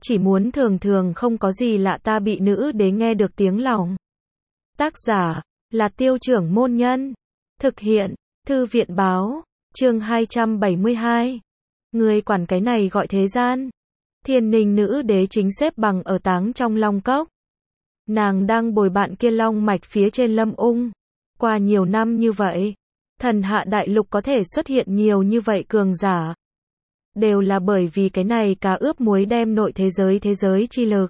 chỉ muốn thường thường không có gì lạ ta bị nữ đế nghe được tiếng lòng. Tác giả là Tiêu Trưởng Môn Nhân. Thực hiện Thư viện Báo. Chương 272. Người quản cái này gọi thế gian. Thiên Ninh nữ đế chính xếp bằng ở táng trong long cốc. Nàng đang bồi bạn kia long mạch phía trên Lâm Ung. Qua nhiều năm như vậy, thần hạ đại lục có thể xuất hiện nhiều như vậy cường giả. Đều là bởi vì cái này cá ướp muối đem nội thế giới chi lực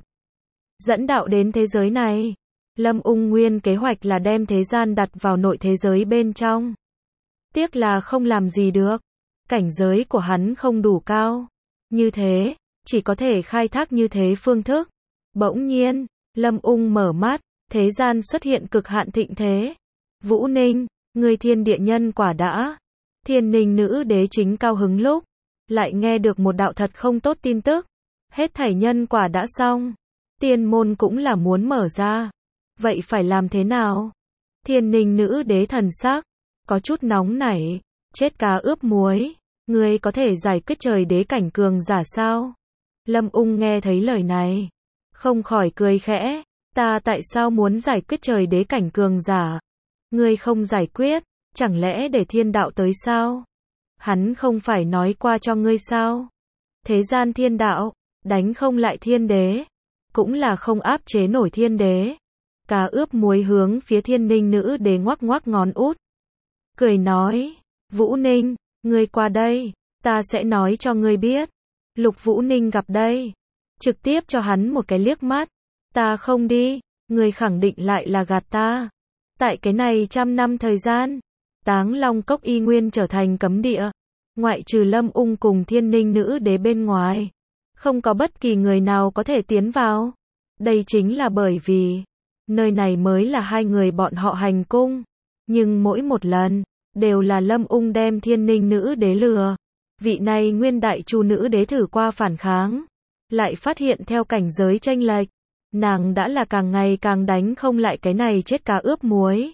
dẫn đạo đến thế giới này. Lâm Ung nguyên kế hoạch là đem thế gian đặt vào nội thế giới bên trong. Tiếc là không làm gì được. Cảnh giới của hắn không đủ cao. Như thế, chỉ có thể khai thác như thế phương thức. Bỗng nhiên, Lâm Ung mở mắt, thế gian xuất hiện cực hạn thịnh thế. Vũ Ninh, người thiên địa nhân quả đã. Thiên Ninh nữ đế chính cao hứng lúc lại nghe được một đạo thật không tốt tin tức. Hết thảy nhân quả đã xong. Tiên môn cũng là muốn mở ra. Vậy phải làm thế nào? Thiên Ninh nữ đế thần sắc có chút nóng nảy. Chết cá ướp muối, ngươi có thể giải quyết trời đế cảnh cường giả sao? Lâm Ung nghe thấy lời này, không khỏi cười khẽ. Ta tại sao muốn giải quyết trời đế cảnh cường giả? Ngươi không giải quyết, chẳng lẽ để thiên đạo tới sao? Hắn không phải nói qua cho ngươi sao? Thế gian thiên đạo, đánh không lại thiên đế, cũng là không áp chế nổi thiên đế. Cá ướp muối hướng phía Thiên Ninh nữ đế ngoắc ngoắc ngón út. Cười nói, Vũ Ninh, ngươi qua đây, ta sẽ nói cho ngươi biết. Lục Vũ Ninh gặp đây, trực tiếp cho hắn một cái liếc mắt. Ta không đi, ngươi khẳng định lại là gạt ta. Tại cái này 100 năm thời gian, Táng Long Cốc y nguyên trở thành cấm địa. Ngoại trừ Lâm Ung cùng Thiên Ninh nữ đế bên ngoài, không có bất kỳ người nào có thể tiến vào. Đây chính là bởi vì nơi này mới là hai người bọn họ hành cung. Nhưng mỗi một lần đều là Lâm Ung đem Thiên Ninh nữ đế lừa. Vị này nguyên đại chu nữ đế thử qua phản kháng, lại phát hiện theo cảnh giới chênh lệch, nàng đã là càng ngày càng đánh không lại cái này chết cá ướp muối.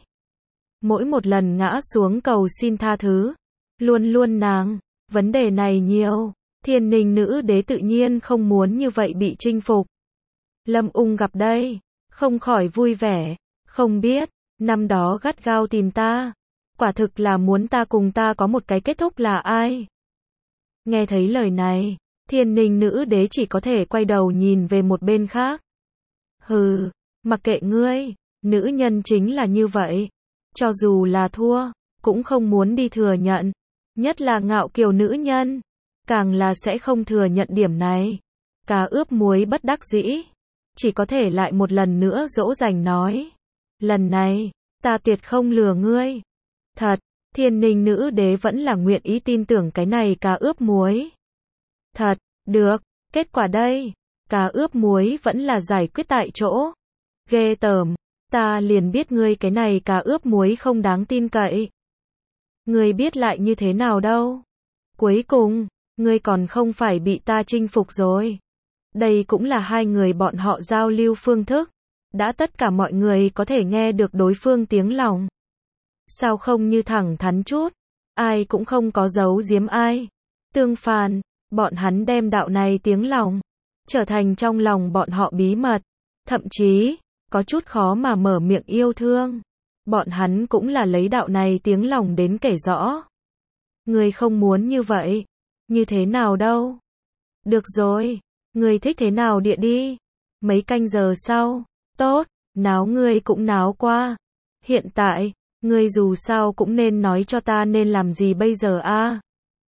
Mỗi một lần ngã xuống cầu xin tha thứ, luôn luôn nàng, vấn đề này nhiều. Thiên Ninh nữ đế tự nhiên không muốn như vậy bị chinh phục. Lâm Ung gặp đây, không khỏi vui vẻ. Không biết, năm đó gắt gao tìm ta, quả thực là muốn ta cùng ta có một cái kết thúc là ai? Nghe thấy lời này, Thiên Ninh nữ đế chỉ có thể quay đầu nhìn về một bên khác. Hừ, mặc kệ ngươi, nữ nhân chính là như vậy. Cho dù là thua, cũng không muốn đi thừa nhận. Nhất là ngạo kiều nữ nhân, càng là sẽ không thừa nhận điểm này. Cá ướp muối bất đắc dĩ, chỉ có thể lại một lần nữa dỗ dành nói. Lần này, ta tuyệt không lừa ngươi. Thật, Thiên Ninh nữ đế vẫn là nguyện ý tin tưởng cái này cá ướp muối. Thật, được, kết quả đây, cá ướp muối vẫn là giải quyết tại chỗ. Ghê tởm, ta liền biết ngươi cái này cá ướp muối không đáng tin cậy. Ngươi biết lại như thế nào đâu. Cuối cùng, ngươi còn không phải bị ta chinh phục rồi. Đây cũng là hai người bọn họ giao lưu phương thức. Đã tất cả mọi người có thể nghe được đối phương tiếng lòng. Sao không như thẳng thắn chút, ai cũng không có giấu giếm ai. Tương phản, bọn hắn đem đạo này tiếng lòng trở thành trong lòng bọn họ bí mật, thậm chí có chút khó mà mở miệng yêu thương. Bọn hắn cũng là lấy đạo này tiếng lòng đến kể rõ. Ngươi không muốn như vậy, như thế nào đâu? Được rồi, ngươi thích thế nào địa đi. Mấy canh giờ sau, tốt, náo ngươi cũng náo qua. Hiện tại, ngươi dù sao cũng nên nói cho ta nên làm gì bây giờ a?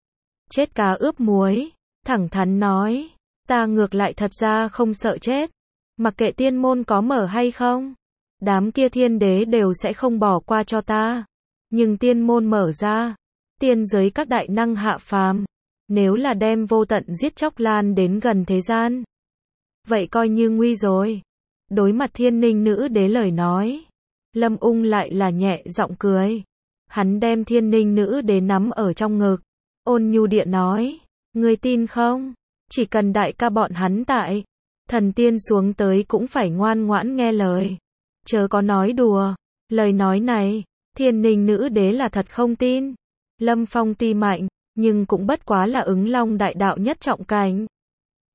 Chết cá ướp muối, thẳng thắn nói, ta ngược lại thật ra không sợ chết. Mặc kệ tiên môn có mở hay không, đám kia thiên đế đều sẽ không bỏ qua cho ta. Nhưng tiên môn mở ra, tiên giới các đại năng hạ phàm, nếu là đem vô tận giết chóc lan đến gần thế gian, vậy coi như nguy rồi. Đối mặt Thiên Ninh nữ đế lời nói, Lâm Ung lại là nhẹ giọng cười. Hắn đem Thiên Ninh nữ đế nắm ở trong ngực, ôn nhu địa nói, ngươi tin không? Chỉ cần đại ca bọn hắn tại, thần tiên xuống tới cũng phải ngoan ngoãn nghe lời. Chớ có nói đùa. Lời nói này, Thiên Ninh nữ đế là thật không tin. Lâm Phong tuy mạnh, nhưng cũng bất quá là ứng long đại đạo nhất trọng cảnh.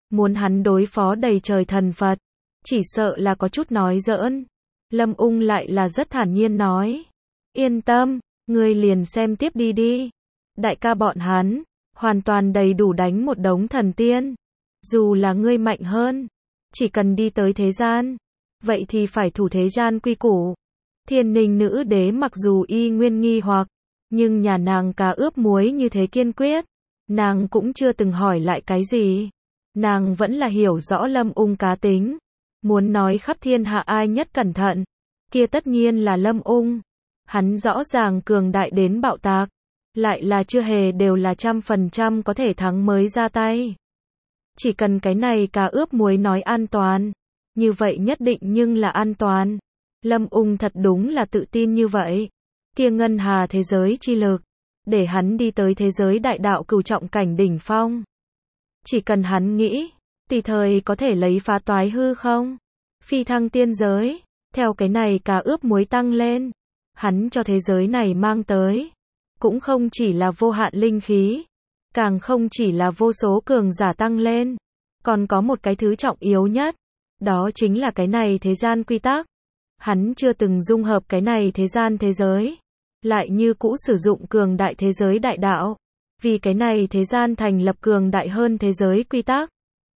muốn hắn đối phó đầy trời thần Phật, chỉ sợ là có chút nói giỡn. Lâm Ung lại là rất thản nhiên nói, yên tâm, ngươi liền xem tiếp đi đi. Đại ca bọn hắn, hoàn toàn đầy đủ đánh một đống thần tiên. Dù là ngươi mạnh hơn, chỉ cần đi tới thế gian, vậy thì phải thủ thế gian quy củ. Thiên Ninh nữ đế mặc dù y nguyên nghi hoặc, nhưng nhà nàng cá ướp muối như thế kiên quyết, nàng cũng chưa từng hỏi lại cái gì. Nàng vẫn là hiểu rõ Lâm Ung cá tính, muốn nói khắp thiên hạ ai nhất cẩn thận, kia tất nhiên là Lâm Ung. Hắn rõ ràng cường đại đến bạo tạc, lại là chưa hề đều là 100% có thể thắng mới ra tay. Chỉ cần cái này cá ướp muối nói an toàn, như vậy nhất định nhưng là an toàn. Lâm Ung thật đúng là tự tin như vậy. Kia ngân hà thế giới chi lực, để hắn đi tới thế giới đại đạo cửu trọng cảnh đỉnh phong. Chỉ cần hắn nghĩ, tùy thời có thể lấy phá toái hư không, phi thăng tiên giới, theo cái này cá ướp muối tăng lên, hắn cho thế giới này mang tới, cũng không chỉ là vô hạn linh khí, càng không chỉ là vô số cường giả tăng lên, còn có một cái thứ trọng yếu nhất, đó chính là cái này thế gian quy tắc. Hắn chưa từng dung hợp cái này thế gian thế giới, lại như cũ sử dụng cường đại thế giới đại đạo, vì cái này thế gian thành lập cường đại hơn thế giới quy tắc.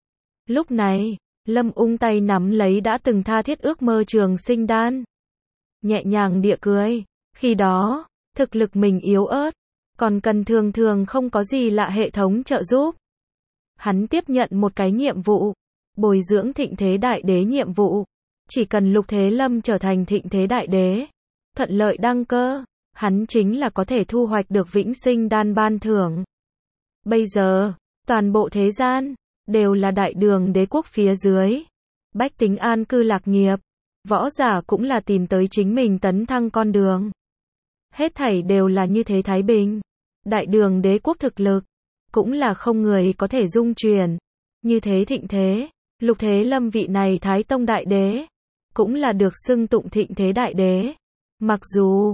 Lúc này, Lâm Ung tay nắm lấy đã từng tha thiết ước mơ trường sinh đan, nhẹ nhàng địa cười. Khi đó, thực lực mình yếu ớt, còn cần thường thường không có gì lạ hệ thống trợ giúp. Hắn tiếp nhận một cái nhiệm vụ, bồi dưỡng thịnh thế đại đế nhiệm vụ. Chỉ cần Lục Thế Lâm trở thành thịnh thế đại đế, thuận lợi đăng cơ, hắn chính là có thể thu hoạch được vĩnh sinh đan ban thưởng. Bây giờ, toàn bộ thế gian, đều là đại đường đế quốc phía dưới. Bách tính an cư lạc nghiệp, võ giả cũng là tìm tới chính mình tấn thăng con đường. Hết thảy đều là như thế thái bình. Đại đường đế quốc thực lực, cũng là không người có thể dung chuyển. Như thế thịnh thế, Lục Thế Lâm vị này Thái Tông đại đế, cũng là được xưng tụng thịnh thế đại đế. Mặc dù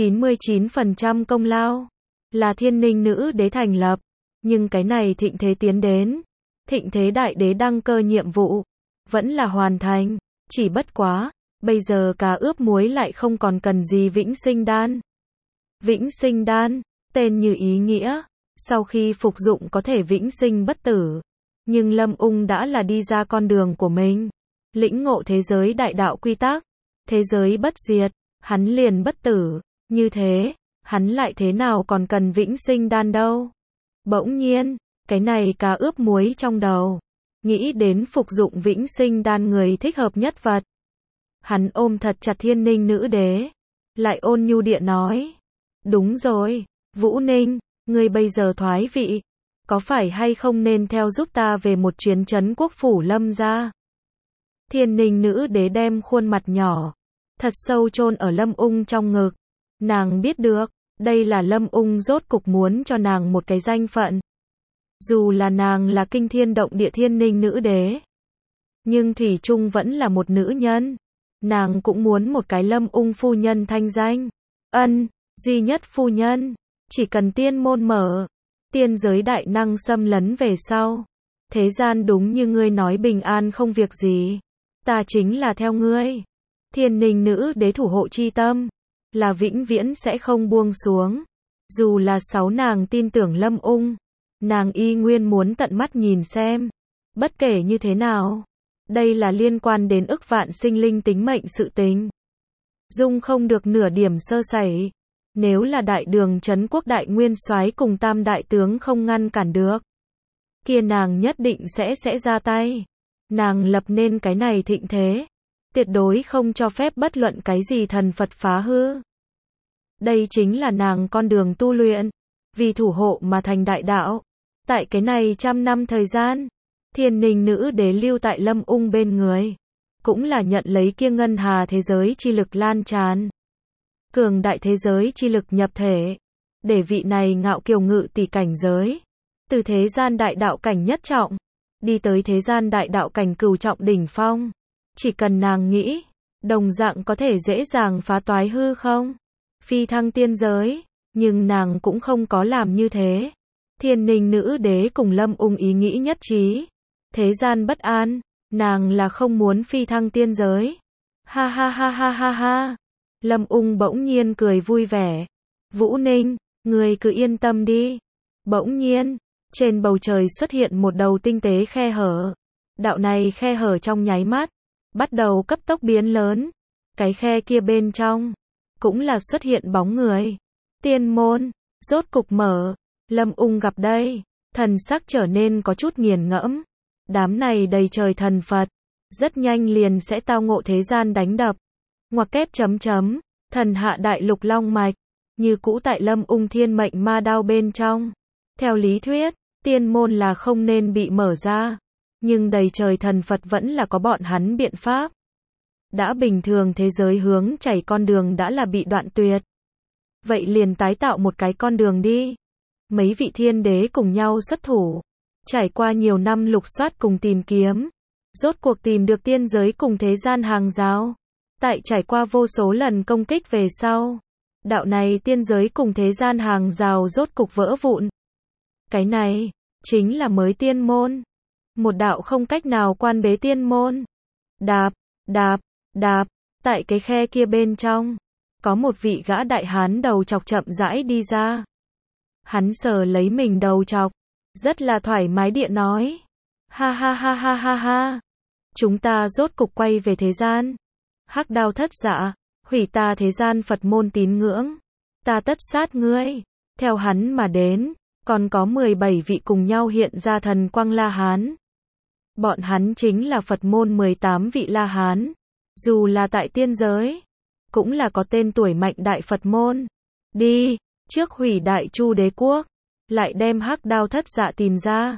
99% công lao là Thiên Ninh nữ đế thành lập, nhưng cái này thịnh thế tiến đến, thịnh thế đại đế đăng cơ nhiệm vụ vẫn là hoàn thành, chỉ bất quá, bây giờ cá ướp muối lại không còn cần gì vĩnh sinh đan. Vĩnh sinh đan, tên như ý nghĩa, sau khi phục dụng có thể vĩnh sinh bất tử, nhưng Lâm Ung đã là đi ra con đường của mình. Lĩnh ngộ thế giới đại đạo quy tắc, thế giới bất diệt, hắn liền bất tử, như thế, hắn lại thế nào còn cần vĩnh sinh đan đâu. Bỗng nhiên, cái này cá ướp muối trong đầu, nghĩ đến phục dụng vĩnh sinh đan người thích hợp nhất vật. Hắn ôm thật chặt Thiên Ninh nữ đế, lại ôn nhu địa nói, đúng rồi, Vũ Ninh, ngươi bây giờ thoái vị, có phải hay không nên theo giúp ta về một chuyến trấn quốc phủ Lâm gia. Thiên Ninh nữ đế đem khuôn mặt nhỏ, thật sâu chôn ở Lâm Ung trong ngực. Nàng biết được, đây là Lâm Ung rốt cục muốn cho nàng một cái danh phận. Dù là nàng là kinh thiên động địa Thiên Ninh nữ đế, nhưng thủy chung vẫn là một nữ nhân. Nàng cũng muốn một cái Lâm Ung phu nhân thanh danh. Duy nhất phu nhân, chỉ cần tiên môn mở, tiên giới đại năng xâm lấn về sau, thế gian đúng như ngươi nói bình an không việc gì, ta chính là theo ngươi. Thiên Ninh nữ đế thủ hộ chi tâm, là vĩnh viễn sẽ không buông xuống. Dù là nàng tin tưởng Lâm Ung, nàng y nguyên muốn tận mắt nhìn xem. Bất kể như thế nào, đây là liên quan đến ức vạn sinh linh tính mệnh sự tình, dung không được nửa điểm sơ sẩy. Nếu là đại đường trấn quốc đại nguyên soái cùng tam đại tướng không ngăn cản được, kia nàng nhất định sẽ ra tay. Nàng lập nên cái này thịnh thế, tuyệt đối không cho phép bất luận cái gì thần Phật phá hư. Đây chính là nàng con đường tu luyện, vì thủ hộ mà thành đại đạo. Tại cái này 100 năm thời gian, Thiên Ninh nữ đế lưu tại Lâm Ung bên người, cũng là nhận lấy kia ngân hà thế giới chi lực lan tràn. Cường đại thế giới chi lực nhập thể, để vị này ngạo kiều ngự tỷ cảnh giới, từ thế gian đại đạo cảnh nhất trọng, đi tới thế gian đại đạo cảnh cửu trọng đỉnh phong. Chỉ cần nàng nghĩ, đồng dạng có thể dễ dàng phá toái hư không, phi thăng tiên giới, nhưng nàng cũng không có làm như thế. Thiên Ninh nữ đế cùng Lâm Ung ý nghĩ nhất trí, Thế gian bất an, nàng là không muốn phi thăng tiên giới. Ha ha ha ha ha ha. Lâm Ung bỗng nhiên cười vui vẻ. Vũ Ninh, người cứ yên tâm đi. Bỗng nhiên, trên bầu trời xuất hiện một đầu tinh tế khe hở. Đạo này khe hở trong nháy mắt, bắt đầu cấp tốc biến lớn. Cái khe kia bên trong, cũng là xuất hiện bóng người. Tiên môn, rốt cục mở. Lâm Ung gặp đây, thần sắc trở nên có chút nghiền ngẫm. Đám này đầy trời thần Phật, rất nhanh liền sẽ tao ngộ thế gian đánh đập. Ngoặc kép chấm chấm, thần hạ đại lục long mạch, như cũ tại Lâm Ung thiên mệnh ma đao bên trong. Theo lý thuyết, tiên môn là không nên bị mở ra, nhưng đầy trời thần Phật vẫn là có bọn hắn biện pháp. Đã bình thường thế giới hướng chảy con đường đã là bị đoạn tuyệt. Vậy liền tái tạo một cái con đường đi. Mấy vị thiên đế cùng nhau xuất thủ. Trải qua nhiều năm lục soát cùng tìm kiếm, rốt cuộc tìm được tiên giới cùng thế gian hàng rào. Tại trải qua vô số lần công kích về sau, đạo này tiên giới cùng thế gian hàng rào rốt cục vỡ vụn. Cái này, chính là mới tiên môn. Một đạo không cách nào quan bế tiên môn. Đạp, đạp, đạp, tại cái khe kia bên trong, có một vị gã đại hán đầu chọc chậm rãi đi ra. Hắn sờ lấy mình đầu chọc, rất là thoải mái địa nói. Ha ha ha ha ha ha. Chúng ta rốt cục quay về thế gian. Hắc đao thất dạ, hủy ta thế gian Phật môn tín ngưỡng. Ta tất sát ngươi. Theo hắn mà đến, còn có 17 vị cùng nhau hiện ra thần quang La Hán. Bọn hắn chính là Phật môn 18 vị La Hán. Dù là tại tiên giới, cũng là có tên tuổi mạnh đại Phật môn. Đi, trước hủy đại Chu đế quốc, lại đem hắc đao thất dạ tìm ra.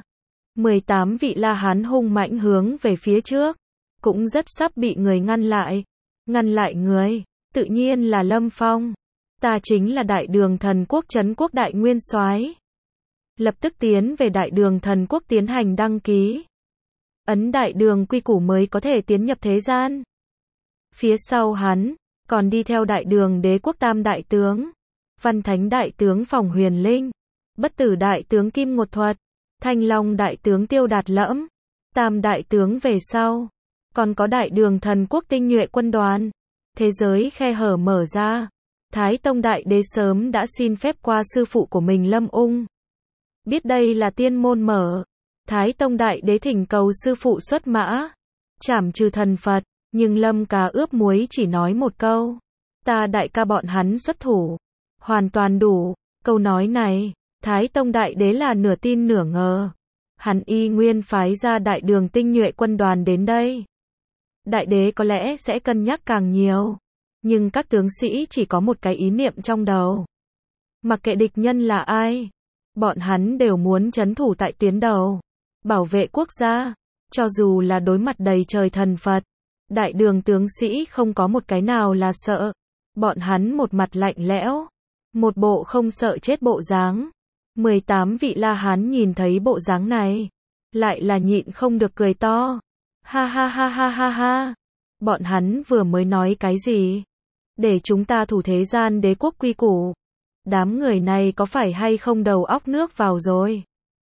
18 vị La Hán hung mãnh hướng về phía trước, cũng rất sắp bị người ngăn lại. Ngăn lại người, tự nhiên là Lâm Phong. Ta chính là Đại Đường Thần Quốc Trấn Quốc Đại Nguyên Soái. Lập tức tiến về Đại Đường Thần Quốc tiến hành đăng ký. Ấn Đại Đường quy củ mới có thể tiến nhập thế gian. Phía sau hắn, còn đi theo Đại Đường Đế Quốc Tam Đại Tướng, Văn Thánh Đại Tướng Phòng Huyền Linh, Bất Tử Đại Tướng Kim Ngột Thuật, Thanh Long Đại Tướng Tiêu Đạt Lẫm, Tam Đại Tướng về sau, còn có Đại Đường Thần Quốc tinh nhuệ quân đoàn. Thế giới khe hở mở ra. Thái Tông Đại Đế sớm đã xin phép qua sư phụ của mình Lâm Ung. Biết đây là tiên môn mở, Thái Tông Đại Đế thỉnh cầu sư phụ xuất mã, trảm trừ thần Phật, nhưng Lâm Cá ướp muối chỉ nói một câu. Ta đại ca bọn hắn xuất thủ, hoàn toàn đủ. Câu nói này, Thái Tông Đại Đế là nửa tin nửa ngờ. Hắn y nguyên phái ra Đại Đường tinh nhuệ quân đoàn đến đây. Đại Đế có lẽ sẽ cân nhắc càng nhiều, nhưng các tướng sĩ chỉ có một cái ý niệm trong đầu. Mặc kệ địch nhân là ai, bọn hắn đều muốn trấn thủ tại tuyến đầu, bảo vệ quốc gia. Cho dù là đối mặt đầy trời thần Phật, Đại Đường tướng sĩ không có một cái nào là sợ. Bọn hắn một mặt lạnh lẽo, một bộ không sợ chết bộ dáng. 18 vị La Hán nhìn thấy bộ dáng này, lại là nhịn không được cười to. Ha ha ha ha ha ha. Bọn hắn vừa mới nói cái gì? Để chúng ta thủ thế gian đế quốc quy củ. Đám người này có phải hay không đầu óc nước vào rồi?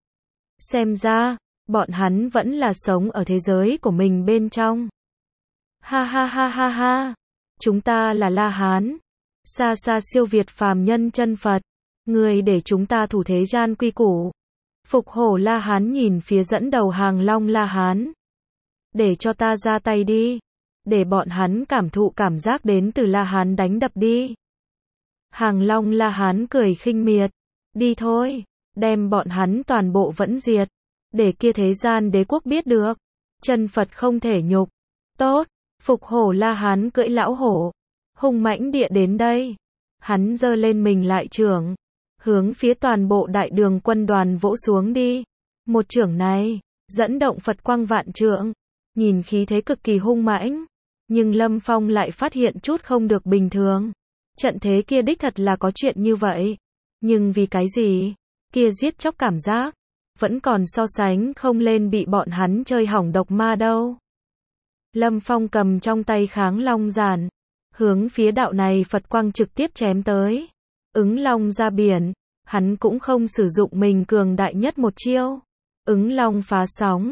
Xem ra, bọn hắn vẫn là sống ở thế giới của mình bên trong. Ha ha ha ha ha. Chúng ta là La Hán, xa xa siêu việt phàm nhân chân Phật. Người để chúng ta thủ thế gian quy củ. Phục Hổ La Hán nhìn phía dẫn đầu hàng Long La Hán. Để cho ta ra tay đi. Để bọn hắn cảm thụ cảm giác đến từ La Hán đánh đập đi. Hàng Long La Hán cười khinh miệt. Đi thôi, đem bọn hắn toàn bộ vẫn diệt. Để kia thế gian đế quốc biết được. Chân Phật không thể nhục. Tốt, Phục Hổ La Hán cưỡi lão hổ. Hung mãnh địa đến đây. Hắn giơ lên mình lại chưởng, hướng phía toàn bộ Đại Đường quân đoàn vỗ xuống đi. Một chưởng này, dẫn động Phật quang vạn trượng. Nhìn khí thế cực kỳ hung mãnh. Nhưng Lâm Phong lại phát hiện chút không được bình thường. Trận thế kia đích thật là có chuyện như vậy. Nhưng vì cái gì? Kia giết chóc cảm giác vẫn còn so sánh không lên bị bọn hắn chơi hỏng độc ma đâu. Lâm Phong cầm trong tay Kháng Long giản, hướng phía đạo này Phật quang trực tiếp chém tới. Ứng Long ra biển, hắn cũng không sử dụng mình cường đại nhất một chiêu. Ứng Long phá sóng,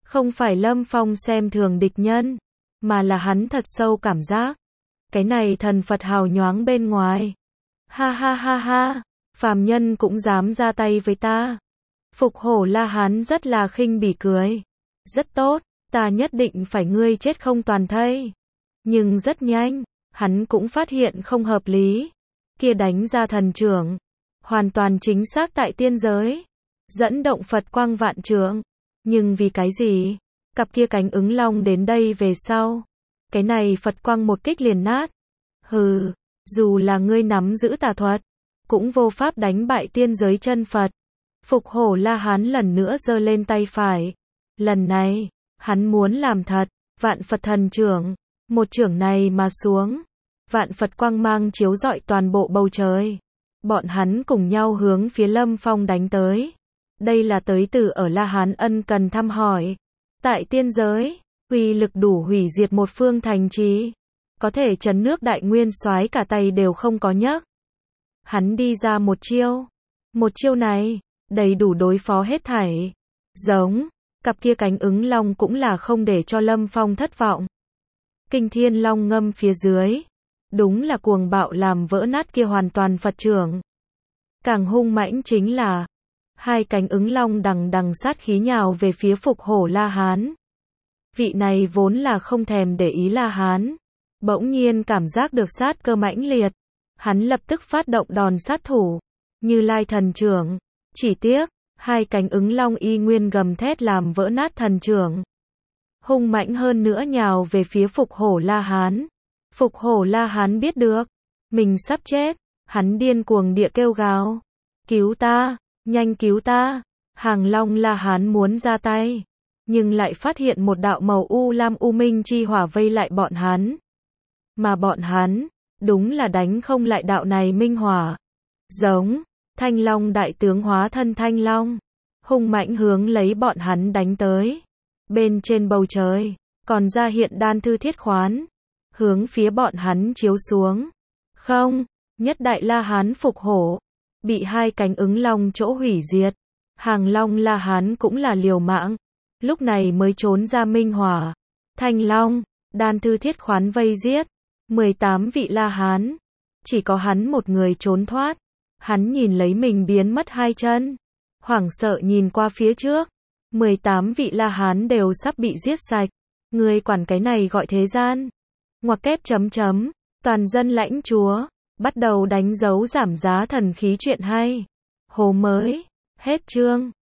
Không phải Lâm Phong xem thường địch nhân, mà là hắn thật sâu cảm giác. Cái này thần Phật hào nhoáng bên ngoài. Ha ha ha ha, phàm nhân cũng dám ra tay với ta. Phục Hổ La Hán rất là khinh bỉ cười. Rất tốt, ta nhất định phải ngươi chết không toàn thây. Nhưng rất nhanh, hắn cũng phát hiện không hợp lý. Kia đánh ra thần trưởng, hoàn toàn chính xác tại tiên giới. Dẫn động Phật quang vạn trượng. Nhưng vì cái gì? Cặp kia cánh ứng long đến đây về sau. Cái này Phật quang một kích liền nát. Hừ, dù là ngươi nắm giữ tà thuật, cũng vô pháp đánh bại tiên giới chân Phật. Phục Hổ La Hán lần nữa giơ lên tay phải. Lần này, hắn muốn làm thật, vạn Phật thần trưởng. Một trưởng này mà xuống. Vạn Phật quang mang chiếu rọi toàn bộ bầu trời. Bọn hắn cùng nhau hướng phía Lâm Phong đánh tới. Đây là tới từ ở La Hán ân cần thăm hỏi. Tại tiên giới, uy lực đủ hủy diệt một phương thành trì. Có thể chấn nước đại nguyên soái cả tay đều không có nhấc. Hắn đi ra một chiêu. Một chiêu này, đầy đủ đối phó hết thảy. Giống, cặp kia cánh ứng long cũng là không để cho Lâm Phong thất vọng. Kinh thiên long ngâm phía dưới. Đúng là cuồng bạo làm vỡ nát kia hoàn toàn Phật trưởng. Càng hung mãnh chính là hai cánh ứng long đằng đằng sát khí nhào về phía Phục Hổ La Hán. Vị này vốn là không thèm để ý La Hán. Bỗng nhiên cảm giác được sát cơ mãnh liệt. Hắn lập tức phát động đòn sát thủ. Như Lai thần trưởng. Chỉ tiếc, hai cánh ứng long y nguyên gầm thét làm vỡ nát thần trưởng. Hung mãnh hơn nữa nhào về phía Phục Hổ La Hán. Phục Hổ La Hán biết được. Mình sắp chết. Hắn điên cuồng địa kêu gào. Cứu ta, nhanh cứu ta. Hàng Long La Hán muốn ra tay. Nhưng lại phát hiện một đạo màu u lam u minh chi hỏa vây lại bọn hắn. Mà bọn hắn, đúng là đánh không lại đạo này minh hỏa. Giống, Thanh Long đại tướng hóa thân Thanh Long. Hung mãnh hướng lấy bọn hắn đánh tới. Bên trên bầu trời, còn ra hiện đan thư thiết khoán. Hướng phía bọn hắn chiếu xuống. Không, nhất đại La Hán Phục Hổ. Bị hai cánh ứng long chỗ hủy diệt. Hàng Long La Hán cũng là liều mạng. Lúc này mới trốn ra minh hỏa. Thanh Long, đan thư thiết khoán vây giết. 18 vị La Hán. Chỉ có hắn một người trốn thoát. Hắn nhìn lấy mình biến mất hai chân. Hoảng sợ nhìn qua phía trước. 18 vị La Hán đều sắp bị giết sạch. Người quản cái này gọi thế gian. Ngoặc kép chấm chấm. Toàn dân lãnh chúa. Bắt đầu đánh dấu giảm giá thần khí chuyện hay. Hồ mới. Hết chương.